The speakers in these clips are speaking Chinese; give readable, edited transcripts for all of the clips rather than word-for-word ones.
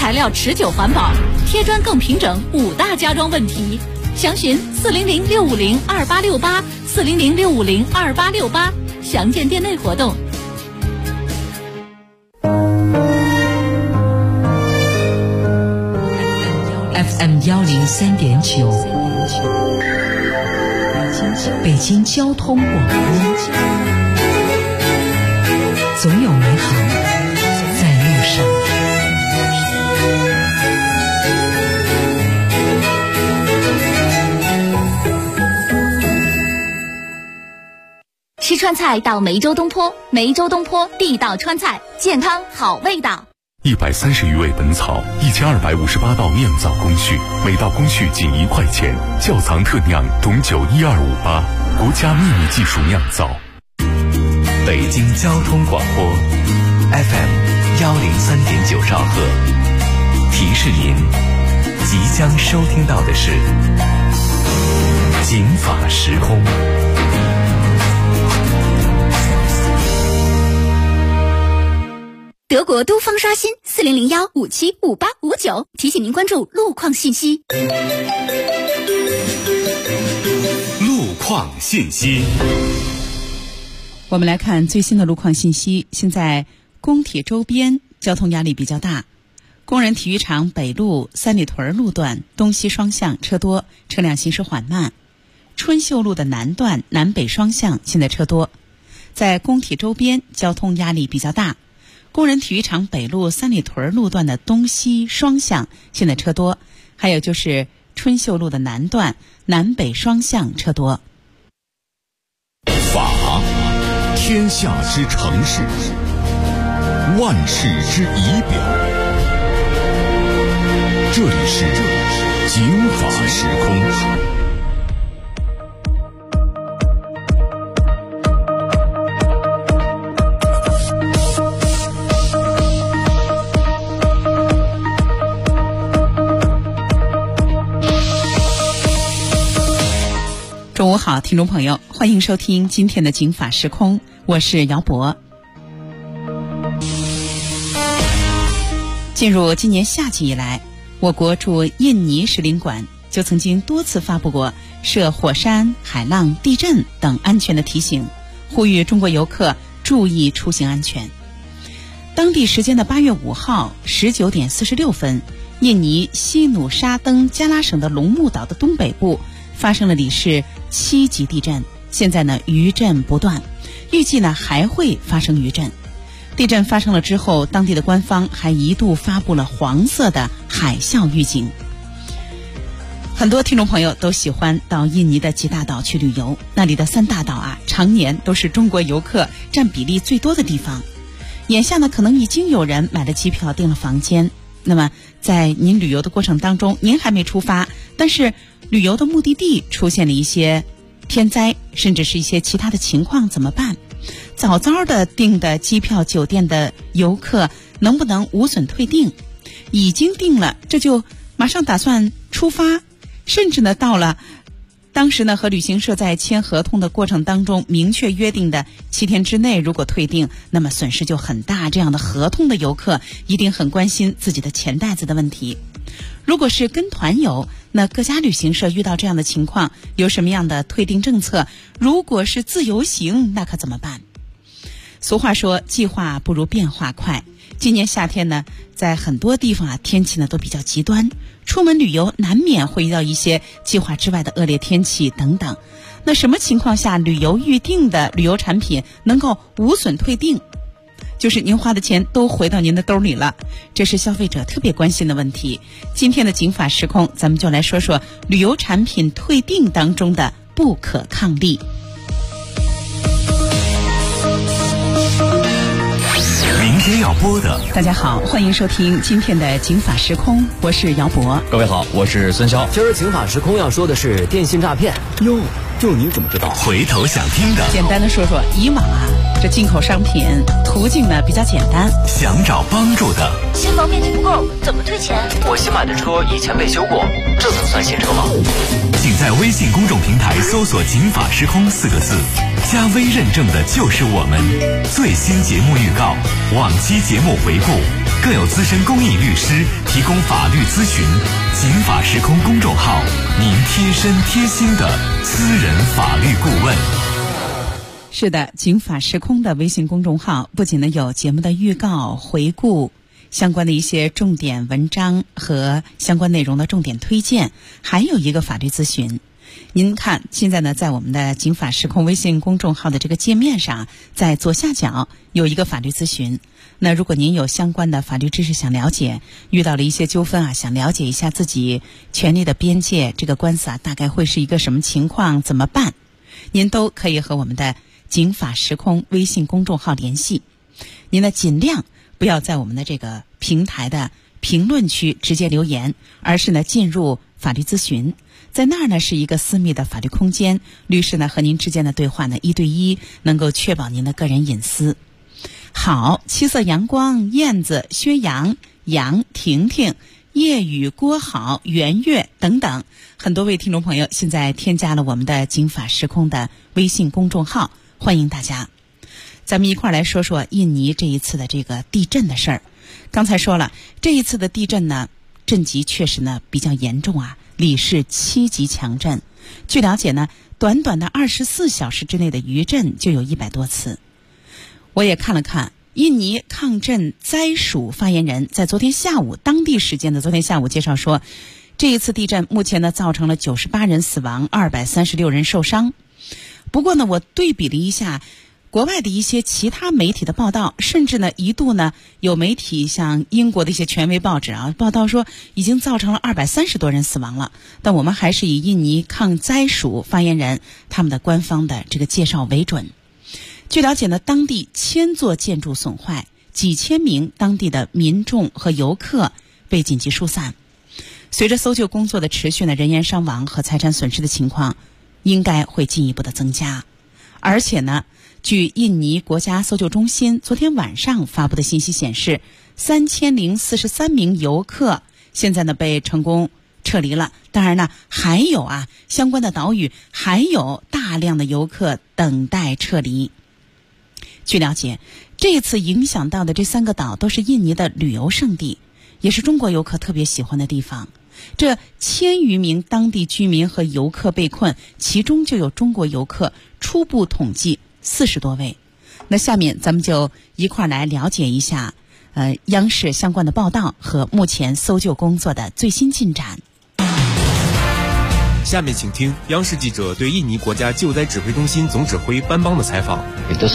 材料持久环保，贴砖更平整，5大家装问题。详询400-650-2868，400-650-2868，详见店内活动。 FM 103.9，北京交通广播，总有美好在路上。 吃川菜到梅州东坡，梅州东坡地道川菜，健康好味道。 130余味本草，1258道酿造工序，每道工序仅1块钱。窖藏特酿董酒12588，国家秘密技术酿造。 北京交通广播 FM 103.9兆赫，提示您即将收听到的是警法时空。 德国都方刷新40015755859，提醒您关注路况信息。 路况信息， 我们来看最新的路况信息。现在工体周边交通压力比较大，工人体育场北路三里屯路段东西双向车多，车辆行驶缓慢。春秀路的南段南北双向现在车多，在工体周边交通压力比较大。工人体育场北路三里屯路段的东西双向现在车多，还有就是春秀路的南段南北双向车多。 法，天下之城市，万事之仪表。这里是警法时空。 中午好，听众朋友，欢迎收听今天的警法时空，我是姚博。进入今年夏季以来，我国驻印尼使领馆就曾经多次发布过涉火山、海浪、地震等安全的提醒，呼吁中国游客注意出行安全。当地时间的8月5号19点46分，印尼西努沙登加拉省的龙目岛的东北部发生了里氏7级地震，现在呢余震不断，预计呢还会发生余震。地震发生了之后，当地的官方还一度发布了黄色的海啸预警。很多听众朋友都喜欢到印尼的几大岛去旅游，那里的3大岛啊，常年都是中国游客占比例最多的地方。眼下呢，可能已经有人买了机票订了房间。那么在您旅游的过程当中，您还没出发，但是旅游的目的地出现了一些天灾，甚至是一些其他的情况，怎么办？早早的订的机票酒店的游客能不能无损退订？已经订了，这就马上打算出发，甚至呢到了当时呢和旅行社在签合同的过程当中明确约定的7天之内如果退订，那么损失就很大。这样的合同的游客一定很关心自己的钱袋子的问题。如果是跟团游，那各家旅行社遇到这样的情况有什么样的退订政策？如果是自由行，那可怎么办？俗话说计划不如变化快。今年夏天呢，在很多地方啊，天气呢都比较极端，出门旅游难免会遇到一些计划之外的恶劣天气等等。那什么情况下旅游预定的旅游产品能够无损退订？就是您花的钱都回到您的兜里了，这是消费者特别关心的问题。今天的警法时空，咱们就来说说旅游产品退订当中的不可抗力。 明天要播的， 大家好，欢迎收听今天的警法时空，我是姚博。 各位好，我是孙潇。 今儿警法时空要说的是电信诈骗。 哟，就你怎么知道？ 回头想听的， 简单的说说，以往啊，这进口商品途径呢比较简单， 想找帮助的， 新房面积不够，怎么退钱？ 我新买的车以前被修过，这能算新车吗？ 请在微信公众平台搜索警法时空4个字，加微认证的就是我们。最新节目预告，往期节目回顾， 更有资深公益律师提供法律咨询。警法时空公众号，您贴身贴心的私人法律顾问。 是的，警法时空的微信公众号不仅呢有节目的预告、回顾相关的一些重点文章和相关内容的重点推荐，还有一个法律咨询。您看，现在呢，在我们的警法时空微信公众号的这个界面上，在左下角有一个法律咨询。那如果您有相关的法律知识想了解，遇到了一些纠纷啊，想了解一下自己权利的边界，这个官司啊大概会是一个什么情况，怎么办？您都可以和我们的警法时空微信公众号联系。您呢尽量不要在我们的这个平台的评论区直接留言，而是呢进入法律咨询。在那儿呢是一个私密的法律空间，律师呢和您之间的对话呢1对1，能够确保您的个人隐私。好，七色阳光、燕子、薛洋、杨、婷婷、叶雨、郭好、圆月等等很多位听众朋友现在添加了我们的警法时空的微信公众号，欢迎大家。咱们一块儿来说说印尼这一次的这个地震的事儿。刚才说了，这一次的地震呢，震级确实呢比较严重啊，里氏7级强震。据了解呢，短短的24小时之内的余震就有100多次。我也看了看，印尼抗震灾署发言人在昨天下午，当地时间的昨天下午介绍说，这一次地震目前呢造成了98人死亡，236人受伤。不过呢，我对比了一下国外的一些其他媒体的报道，甚至呢一度呢有媒体像英国的一些权威报纸啊报道说已经造成了230多人死亡了，但我们还是以印尼抗灾署发言人他们的官方的这个介绍为准。据了解呢，当地1000座建筑损坏，几千名当地的民众和游客被紧急疏散。随着搜救工作的持续呢，人员伤亡和财产损失的情况应该会进一步的增加。而且呢，据印尼国家搜救中心昨天晚上发布的信息显示，3043名游客现在呢被成功撤离了。当然呢，还有相关的岛屿还有大量的游客等待撤离。据了解，这次影响到的这3个岛都是印尼的旅游胜地，也是中国游客特别喜欢的地方。这1000余名当地居民和游客被困，其中就有中国游客，初步统计40多位。那下面咱们就一块来了解一下央视相关的报道和目前搜救工作的最新进展。 下面请听央视记者对印尼国家救灾指挥中心总指挥班邦的采访。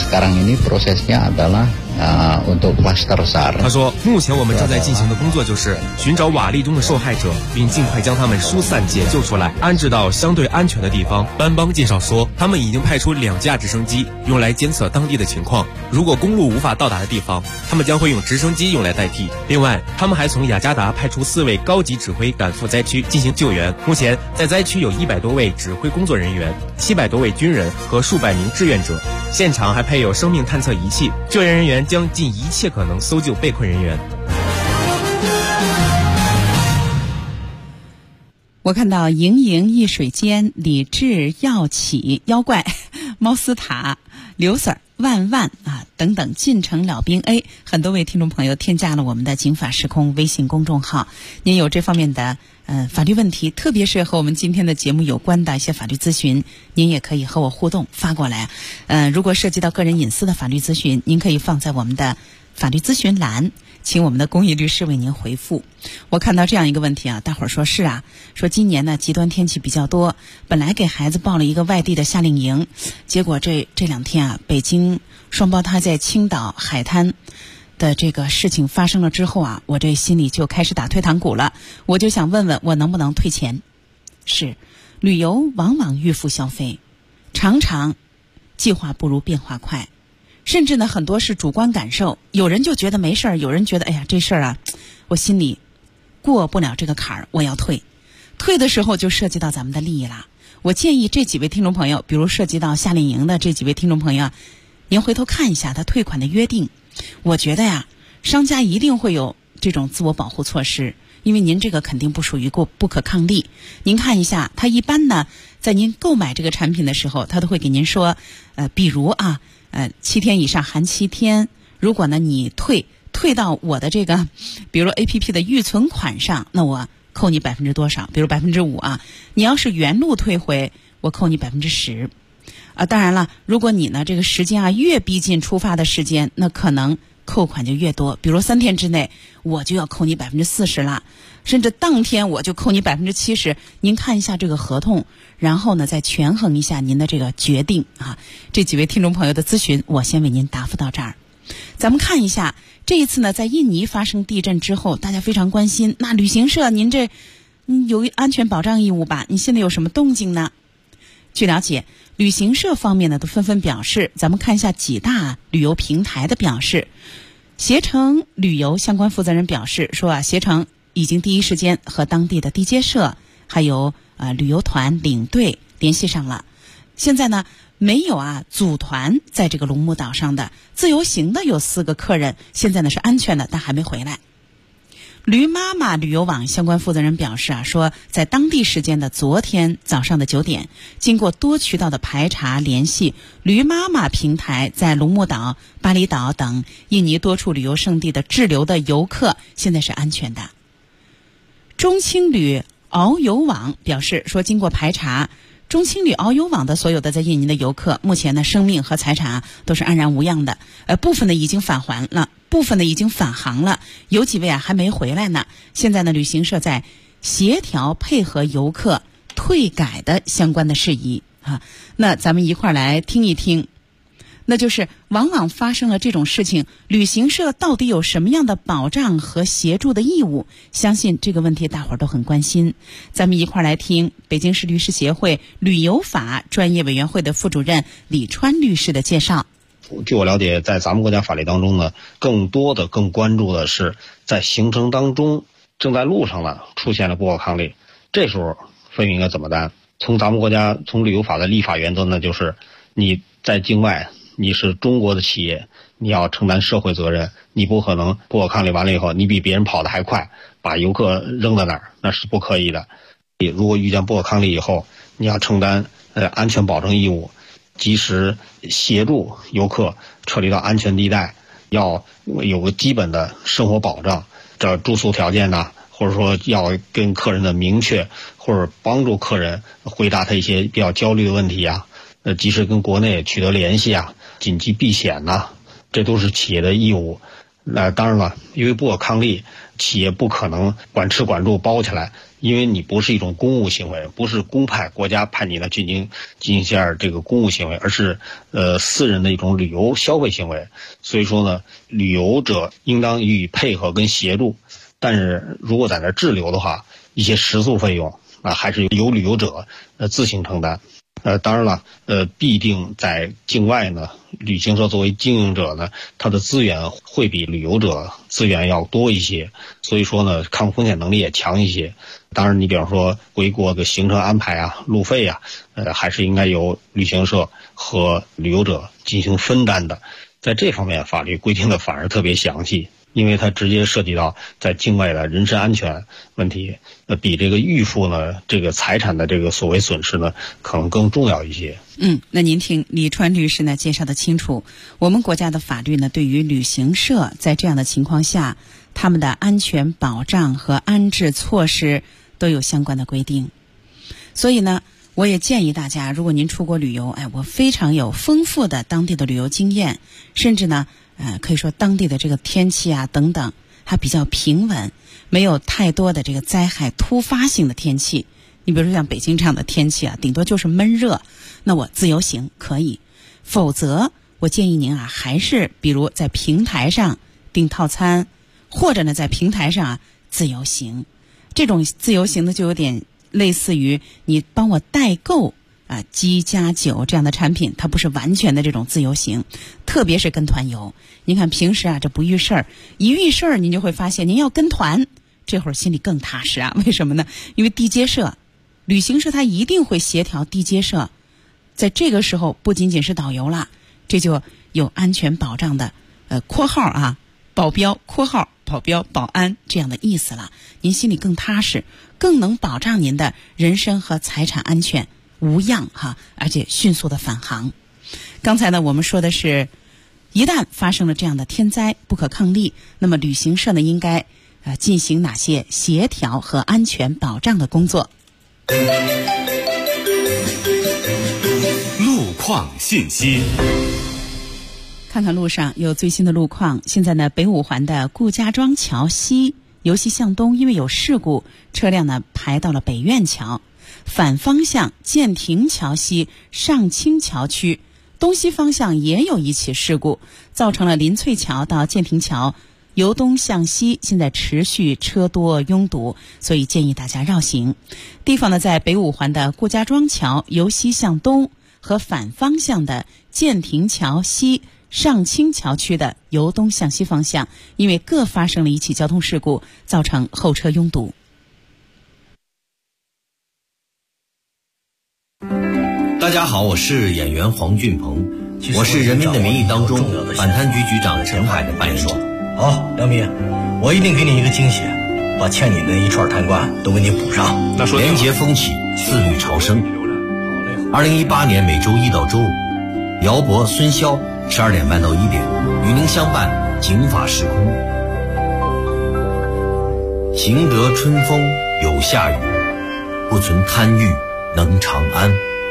他说，目前我们正在进行的工作就是寻找瓦砾中的受害者，并尽快将他们疏散解救出来，安置到相对安全的地方。班邦介绍说，他们已经派出2架直升机用来监测当地的情况，如果公路无法到达的地方，他们将会用直升机用来代替。另外，他们还从雅加达派出4位高级指挥赶赴灾区进行救援。目前在灾区有100多位指挥工作人员、700多位军人和数百名志愿者，现场还配有生命探测仪器，救援人员将尽一切可能搜救被困人员。 我看到盈盈一水间、李志、耀起、妖怪、猫斯塔、刘 Sir、万万等等进城了兵 A 很多位听众朋友添加了我们的警法时空微信公众号。您有这方面的法律问题，特别是和我们今天的节目有关的一些法律咨询，您也可以和我互动发过来。如果涉及到个人隐私的法律咨询，您可以放在我们的法律咨询栏，请我们的公益律师为您回复。我看到这样一个问题大伙儿说是说今年呢极端天气比较多，本来给孩子报了一个外地的夏令营，结果这2天北京双胞胎在青岛海滩的这个事情发生了之后我这心里就开始打退堂鼓了。我就想问问我能不能退钱。是，旅游往往预付消费，常常计划不如变化快，甚至呢很多是主观感受，有人就觉得没事儿，有人觉得这事儿我心里过不了这个坎儿，我要退的时候就涉及到咱们的利益了。我建议这几位听众朋友，比如涉及到夏令营的这几位听众朋友，您回头看一下他退款的约定。我觉得商家一定会有这种自我保护措施，因为您这个肯定不属于不可抗力。您看一下，他一般呢在您购买这个产品的时候，他都会给您说比如7天以上含7天，如果呢你退退到我的这个，比如说 APP 的预存款上，那我扣你多少？比如5%啊。你要是原路退回，我扣你10%。当然了，如果你呢这个时间啊越逼近出发的时间，那可能扣款就越多。比如3天之内，我就要扣你40%了，甚至当天我就扣你70%。您看一下这个合同，然后呢再权衡一下您的这个决定啊。这几位听众朋友的咨询，我先为您答复到这儿。咱们看一下这一次呢，在印尼发生地震之后，大家非常关心，那旅行社您有安全保障义务吧？你现在有什么动静呢？据了解，旅行社方面呢都纷纷表示，咱们看一下几大旅游平台的表示。携程旅游相关负责人表示说携程已经第一时间和当地的地接社还有旅游团领队联系上了。现在呢没有组团在这个龙目岛上的，自由行的有4个客人，现在呢是安全的，但还没回来。驴妈妈旅游网相关负责人表示说在当地时间的昨天早上的9点，经过多渠道的排查联系，驴妈妈平台在龙目岛、巴厘岛等印尼多处旅游胜地的滞留的游客现在是安全的。中青旅遨游网表示说，经过排查，中青旅遨游网的所有的在印尼的游客，目前呢生命和财产都是安然无恙的，部分呢已经返还了，部分呢已经返航了，有几位还没回来呢。现在呢旅行社在协调配合游客退改的相关的事宜那咱们一块儿来听一听。那就是往往发生了这种事情，旅行社到底有什么样的保障和协助的义务？相信这个问题大伙儿都很关心。咱们一块儿来听北京市律师协会旅游法专业委员会的副主任李川律师的介绍。 据我了解，在咱们国家法律当中呢，更关注的是在行程当中正在路上了出现了不可抗力，这时候分明应该怎么办？从咱们国家从旅游法的立法原则呢，就是你在境外，你是中国的企业，你要承担社会责任，你不可能不可抗力完了以后，你比别人跑得还快，把游客扔在那儿，那是不可以的。如果遇见不可抗力以后，你要承担安全保证义务，及时协助游客撤离到安全地带，要有个基本的生活保障，这住宿条件呐，或者说要跟客人的明确，或者帮助客人回答他一些比较焦虑的问题及时跟国内取得联系紧急避险这都是企业的义务。当然了，因为不可抗力，企业不可能管吃管住包起来，因为你不是一种公务行为，不是公派国家派你来进行一下这个公务行为，而是私人的一种旅游消费行为。所以说呢，旅游者应当予以配合跟协助，但是如果在那滞留的话，一些食宿费用还是由旅游者自行承担。当然了，必定在境外呢，旅行社作为经营者呢，它的资源会比旅游者资源要多一些，所以说呢，抗风险能力也强一些。当然，你比方说回国的行程安排路费还是应该由旅行社和旅游者进行分担的。在这方面，法律规定的反而特别详细，因为它直接涉及到在境外的人身安全问题，比这个预付呢，这个财产的这个所谓损失呢，可能更重要一些。 那您听李川律师呢介绍的清楚，我们国家的法律呢，对于旅行社在这样的情况下，他们的安全保障和安置措施都有相关的规定。所以呢，我也建议大家，如果您出国旅游，我非常有丰富的当地的旅游经验，甚至呢可以说当地的这个天气等等还比较平稳，没有太多的这个灾害突发性的天气。你比如说像北京这样的天气顶多就是闷热，那我自由行可以。否则我建议您还是比如在平台上订套餐，或者呢在平台上自由行。这种自由行呢就有点类似于你帮我代购鸡加酒这样的产品，它不是完全的这种自由行，特别是跟团游。您看平时这不遇事儿，一遇事儿您就会发现您要跟团，这会儿心里更踏实为什么呢？因为地接社、旅行社它一定会协调地接社，在这个时候不仅仅是导游了，这就有安全保障的括号保镖括号保镖保安这样的意思了，您心里更踏实，更能保障您的人身和财产安全无恙而且迅速的返航。刚才呢我们说的是一旦发生了这样的天灾不可抗力，那么旅行社呢应该进行哪些协调和安全保障的工作？ 路况信息。 看看路上有最新的路况。现在呢，北五环的顾家庄桥西由西向东，因为有事故，车辆呢排到了北苑桥。反方向建亭桥西上清桥区东西方向也有一起事故，造成了林翠桥到建亭桥由东向西现在持续车多拥堵，所以建议大家绕行。地方呢在北五环的顾家庄桥由西向东和反方向的建亭桥西上清桥区的由东向西方向，因为各发生了一起交通事故，造成后车拥堵。 大家好，我是演员黄俊鹏，我是《人民的名义》当中反贪局局长陈海的扮演者。 好，梁民，我一定给你一个惊喜，把欠你的一串贪官都给你补上。 廉洁风起，自律朝生。2018年每周一到周五，姚博、孙潇12点半到1点与您相伴警法时空。行得春风有夏雨，不存贪欲能长安。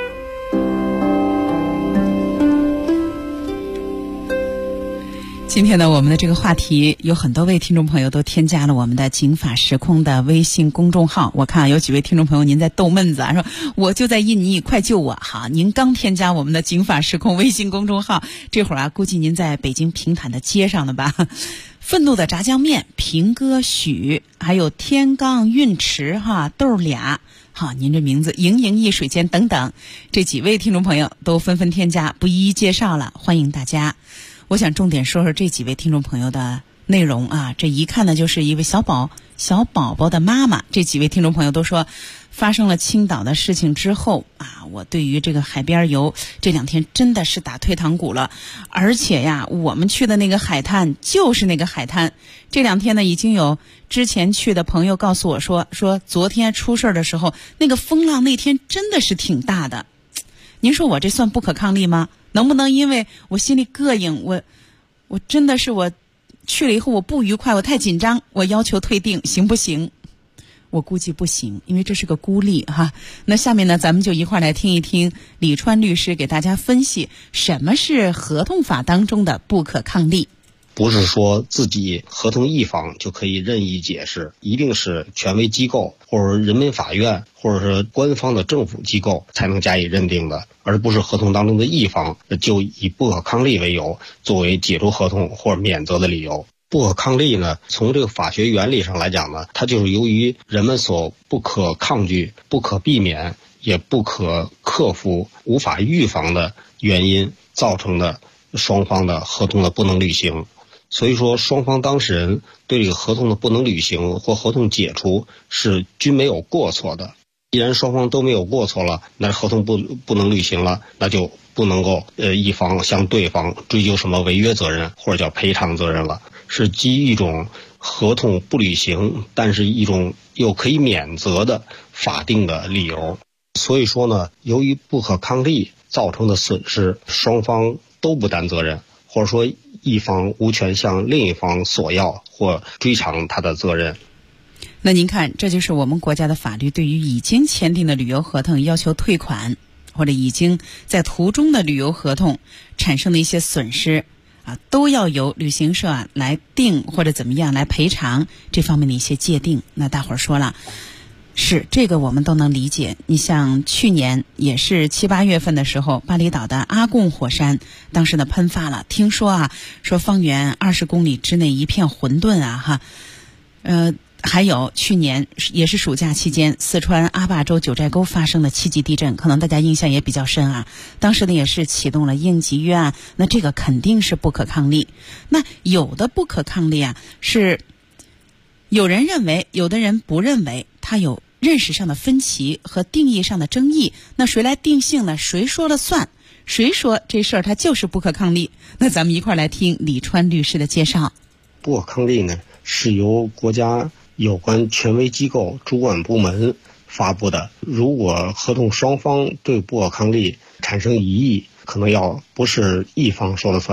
今天呢，我们的这个话题有很多位听众朋友都添加了我们的警法时空的微信公众号。我看有几位听众朋友您在逗闷子啊，说我就在印尼，快救我！好，您刚添加我们的警法时空微信公众号，这会儿啊，估计您在北京平坦的街上了吧？愤怒的炸酱面、平歌许，还有天罡运池豆俩。好，您这名字盈盈一水间等等，这几位听众朋友都纷纷添加，不一一介绍了，欢迎大家。我想重点说说这几位听众朋友的内容啊，这一看呢就是一位小宝宝的妈妈。这几位听众朋友都说，发生了青岛的事情之后啊，我对于这个海边游这2天真的是打退堂鼓了。而且呀，我们去的那个海滩就是那个海滩。这2天呢，已经有之前去的朋友告诉我说昨天出事的时候，那个风浪那天真的是挺大的。您说我这算不可抗力吗？能不能因为我心里膈应，我真的是我去了以后我不愉快，我太紧张，我要求退订，行不行？我估计不行，因为这是个孤立哈。那下面呢，咱们就一块来听一听李川律师给大家分析什么是合同法当中的不可抗力。 不是说自己合同一方就可以任意解释，一定是权威机构或者人民法院或者是官方的政府机构才能加以认定的，而不是合同当中的一方就以不可抗力为由作为解除合同或者免责的理由。不可抗力呢，从这个法学原理上来讲呢，它就是由于人们所不可抗拒、不可避免也不可克服、无法预防的原因造成的双方的合同的不能履行。所以说，双方当事人对这个合同的不能履行或合同解除是均没有过错的。既然双方都没有过错了，那合同不能履行了，那就不能够一方向对方追究什么违约责任或者叫赔偿责任了，是基于一种合同不履行，但是一种又可以免责的法定的理由。所以说呢，由于不可抗力造成的损失，双方都不担责任，或者说一方无权向另一方索要或追偿他的责任。 那您看，这就是我们国家的法律对于已经签订的旅游合同要求退款，或者已经在途中的旅游合同产生的一些损失啊，都要由旅行社来定或者怎么样来赔偿这方面的一些界定。那大伙儿说了，是这个我们都能理解。你像去年也是7、8月份的时候，巴厘岛的阿贡火山当时呢喷发了，听说说方圆20公里之内一片混沌还有去年也是暑假期间，四川阿坝州九寨沟发生的7级地震，可能大家印象也比较深啊。当时呢也是启动了应急预案，那这个肯定是不可抗力。那有的不可抗力是有人认为，有的人不认为，它有认识上的分歧和定义上的争议。那谁来定性呢？谁说了算？谁说这事儿它就是不可抗力？那咱们一块来听李川律师的介绍。 不可抗力呢，是由国家有关权威机构主管部门发布的。如果合同双方对不可抗力产生异议，可能要不是一方说了算，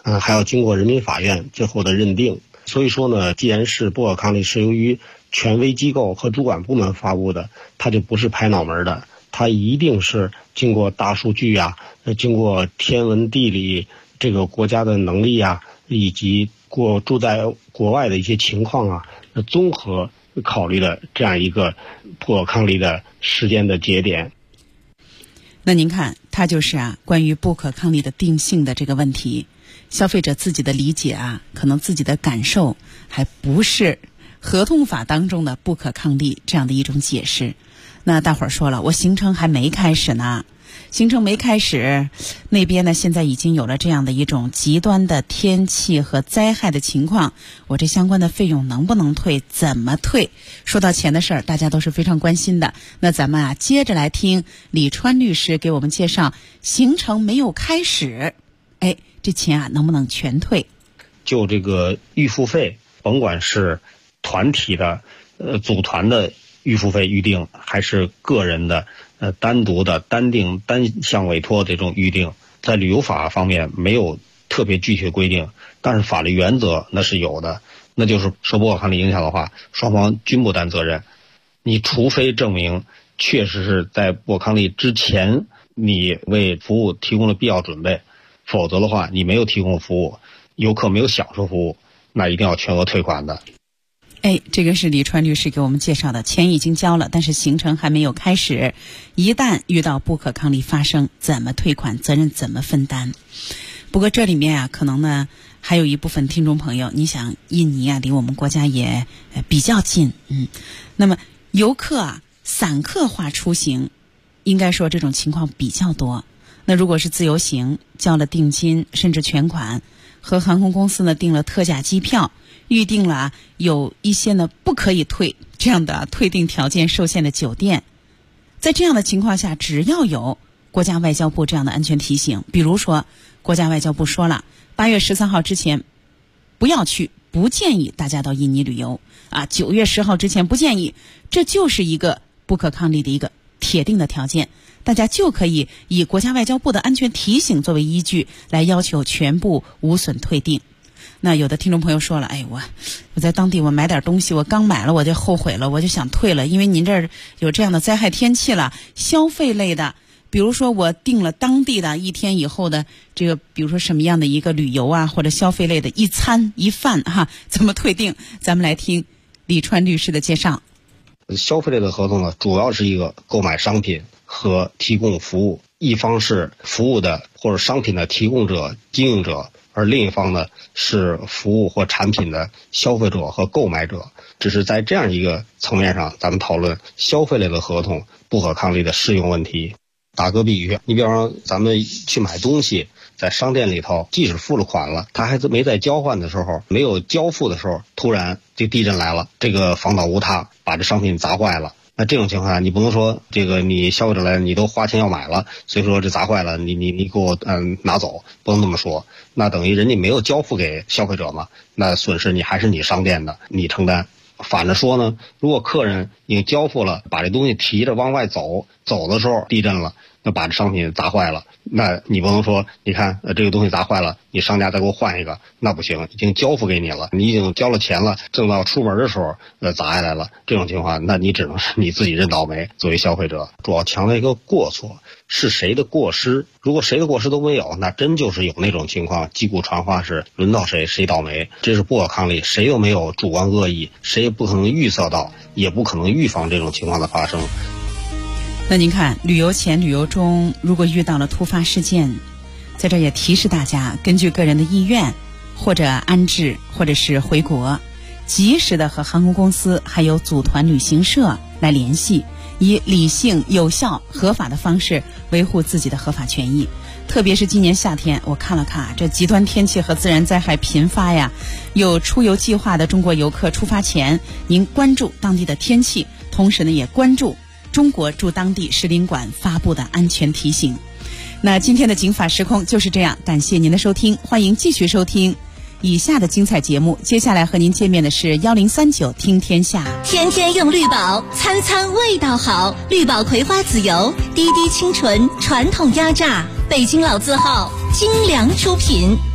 还要经过人民法院最后的认定。所以说呢，既然是不可抗力是由于权威机构和主管部门发布的，它就不是拍脑门的，它一定是经过大数据啊，经过天文地理这个国家的能力啊，以及住在国外的一些情况啊，综合考虑的这样一个不可抗力的时间的节点。 那您看，它就是关于不可抗力的定性的这个问题，消费者自己的理解可能自己的感受还不是合同法当中的不可抗力这样的一种解释。那大伙儿说了，我行程还没开始呢，行程没开始，那边呢现在已经有了这样的一种极端的天气和灾害的情况，我这相关的费用能不能退，怎么退？说到钱的事儿，大家都是非常关心的。那咱们接着来听李川律师给我们介绍，行程没有开始，这钱能不能全退？ 就这个预付费，甭管是团体的组团的预付费预定，还是个人的单独的单定单项委托这种预定，在旅游法方面没有特别具体的规定，但是法律原则那是有的，那就是受不可抗力影响的话，双方均不担责任。你除非证明确实是在不可抗力之前你为服务提供了必要准备，否则的话你没有提供服务，游客没有享受服务，那一定要全额退款的。 这个是李川律师给我们介绍的，钱已经交了，但是行程还没有开始，一旦遇到不可抗力发生，怎么退款，责任怎么分担？不过这里面可能呢还有一部分听众朋友，你想印尼离我们国家也比较近，那么游客散客化出行，应该说这种情况比较多。那如果是自由行，交了定金甚至全款，和航空公司呢订了特价机票，预定了有一些呢不可以退这样的退订条件受限的酒店，在这样的情况下，只要有国家外交部这样的安全提醒，比如说国家外交部说了8月13号之前不要去，不建议大家到印尼旅游9月10号之前不建议，这就是一个不可抗力的一个铁定的条件，大家就可以以国家外交部的安全提醒作为依据来要求全部无损退订。那有的听众朋友说了，我在当地我买点东西，我刚买了我就后悔了，我就想退了，因为您这儿有这样的灾害天气了，消费类的，比如说我订了当地的1天以后的这个，比如说什么样的一个旅游或者消费类的一餐一饭怎么退订？咱们来听李川律师的介绍。 消费类的合同呢，主要是一个购买商品和提供服务，一方是服务的或者商品的提供者、经营者，而另一方呢是服务或产品的消费者和购买者。只是在这样一个层面上，咱们讨论消费类的合同不可抗力的适用问题。打个比喻，你比方说咱们去买东西，在商店里头，即使付了款了，他还没在交换的时候，没有交付的时候，突然这地震来了，这个房倒屋塌，把这商品砸坏了。那这种情况下，你不能说这个你消费者来，你都花钱要买了，所以说这砸坏了，你给我拿走，不能这么说。那等于人家没有交付给消费者嘛，那损失你还是你商店的，你承担。反着说呢，如果客人已经交付了，把这东西提着往外走的时候地震了，那把这商品砸坏了，那你不能说你看这个东西砸坏了，你商家再给我换一个，那不行，已经交付给你了，你已经交了钱了，正到出门的时候砸下来了，这种情况那你只能是你自己认倒霉。作为消费者，主要强调一个过错，是谁的过失，如果谁的过失都没有，那真就是有那种情况，击鼓传花是轮到谁倒霉，这是不可抗力，谁都没有主观恶意，谁也不可能预测到，也不可能预防这种情况的发生。 那您看，旅游前、旅游中如果遇到了突发事件，在这也提示大家，根据个人的意愿，或者安置，或者是回国，及时的和航空公司还有组团旅行社来联系，以理性、有效、合法的方式维护自己的合法权益。特别是今年夏天，我看了看这极端天气和自然灾害频发呀，有出游计划的中国游客出发前，您关注当地的天气，同时呢也关注中国驻当地使领馆发布的安全提醒。那今天的警法时空就是这样，感谢您的收听，欢迎继续收听以下的精彩节目。接下来和您见面的是1039听天下。 天天用绿宝，餐餐味道好。绿宝葵花籽油，滴滴清纯，传统压榨，北京老字号，精良出品。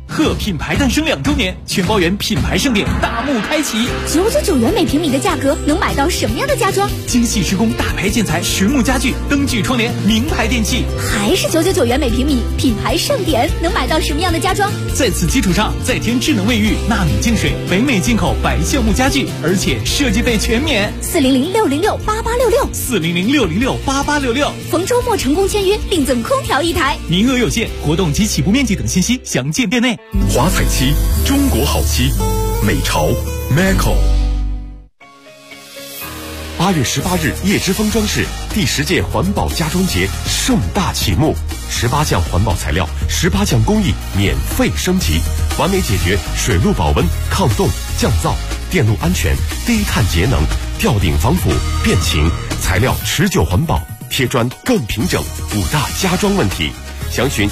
贺品牌诞生2周年，全包园品牌盛典大幕开启 ，999元每平米的价格能买到什么样的家装？ 精细施工大牌建材、实木家具、灯具窗帘、名牌电器， 还是999元每平米，品牌盛典能买到什么样的家装？ 在此基础上再添智能卫浴、纳米净水、北美进口白橡木家具，而且设计费全免。 400-606-8866，400-606-8866，逢周末成功签约，另赠空调1台， 名额有限，活动及起步面积等信息详见店内。 华彩漆，中国好漆，美潮 Maco。8月18日，叶之峰装饰第10届环保家装节盛大启幕，18项环保材料，18项工艺免费升级，完美解决水路保温、抗冻、降噪、电路安全、低碳节能、吊顶防腐、变形，材料持久环保，贴砖更平整，5大家装问题。详询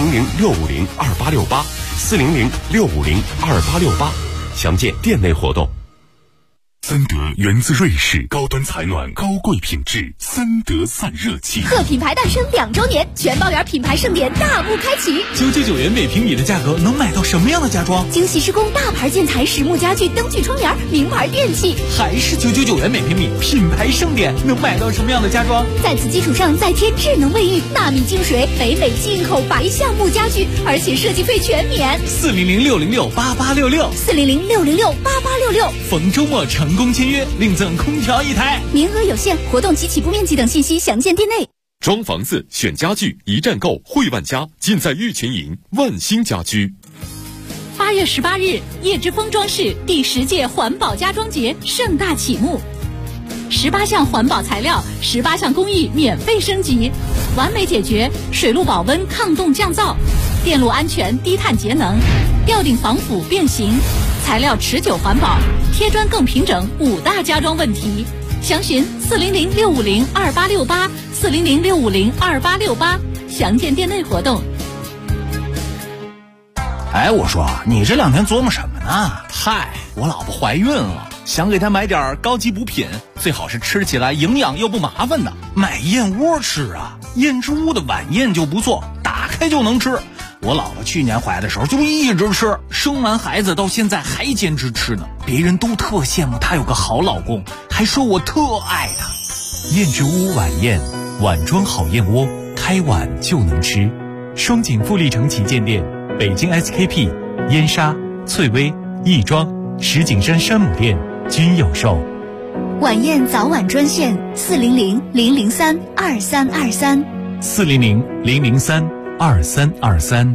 400-650-2868，400-650-2868，详见店内活动。森德源自瑞士，高端采暖，高贵品质，森德散热器。 贺品牌诞生2周年，全包园品牌盛典大幕开启 ，999元每平米的价格能买到什么样的家装？ 精细施工大牌建材、实木家具、灯具窗帘、名牌电器， 还是999元每平米，品牌盛典能买到什么样的家装？ 在此基础上再贴智能卫浴、纳米净水、北美进口白橡木家具，而且设计费全免。 400-606-8866，400-606-8866，逢周末成功签约，另赠空调1台， 名额有限，活动及起步面积等信息详见店内。 装房子选家具，一站购汇万家，尽在玉泉营万兴家居。 8月18日，叶之峰装饰第10届环保家装节盛大启幕，18项环保材料，18项工艺免费升级，完美解决水路保温、抗冻降噪、电路安全、低碳节能、吊顶防腐变形，材料持久环保，贴砖更平整，5大家装问题。详询400-650-2868，400-650-2868，详见店内活动。 哎，我说你这2天琢磨什么呢？ 嗨，我老婆怀孕了，想给她买点高级补品，最好是吃起来营养又不麻烦的。 买燕窝吃啊，燕之屋的晚宴就不错，打开就能吃。我老婆去年怀的时候就一直吃，生完孩子到现在还坚持吃呢。别人都特羡慕她有个好老公，还说我特爱她。 燕之屋晚宴，碗装好燕窝，开碗就能吃。双井富力城旗舰店，北京 SKP、燕莎、翠微、亦庄、石景山山姆店均有售。 晚宴早晚专线400-003-2323， 400-003-2323。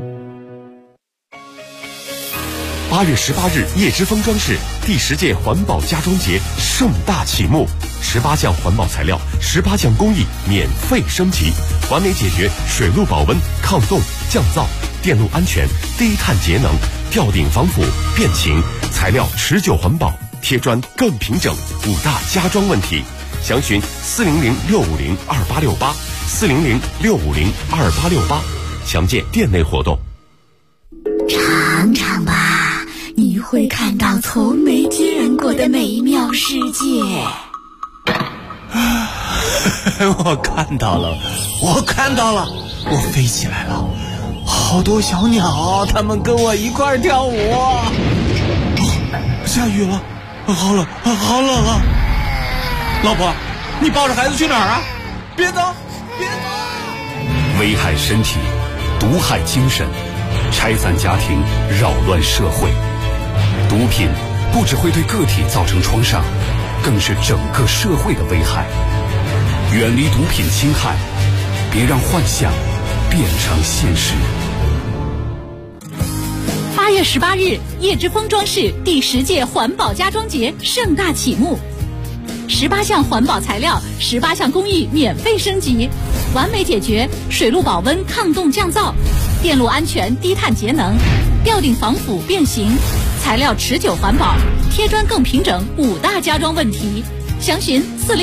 8月18日，叶之峰装饰第10届环保家装节盛大启幕，18项环保材料，18项工艺免费升级，完美解决水路保温、抗冻、降噪、电路安全、低碳节能、吊顶防腐、变形，材料持久环保，贴砖更平整，5大家装问题。详询400-650-2868，400-650-2868，详见店内活动。 尝尝吧，你会看到从没见过的美妙世界。 我看到了，我飞起来了，好多小鸟，它们跟我一块儿跳舞。下雨了，好冷啊！老婆，你抱着孩子去哪儿啊？别走！ 危害身体，毒害精神，拆散家庭，扰乱社会。毒品不只会对个体造成创伤，更是整个社会的危害。远离毒品侵害，别让幻想变成现实。 8月18日，叶之峰装饰第10届环保家装节盛大启幕，18项环保材料，18项工艺免费升级，完美解决水路保温、抗冻降噪、电路安全、低碳节能、吊顶防腐变形，材料持久环保，贴砖更平整，5大家装问题。详询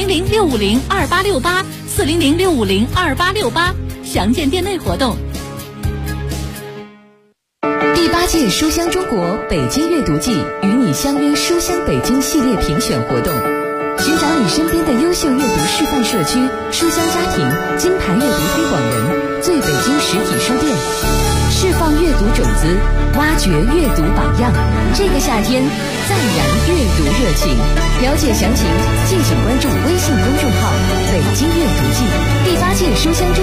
400-650-2868，400-650-2868，详见店内活动。 第8届书香中国北京阅读季与你相约书香北京系列评选活动，寻找你身边的优秀阅读示范社区、书香家庭、金牌阅读推广人、最北京实体书店。 释放阅读种子，挖掘阅读榜样。这个夏天，再燃阅读热情。了解详情，敬请关注微信公众号“北京阅读季”。第8届书香中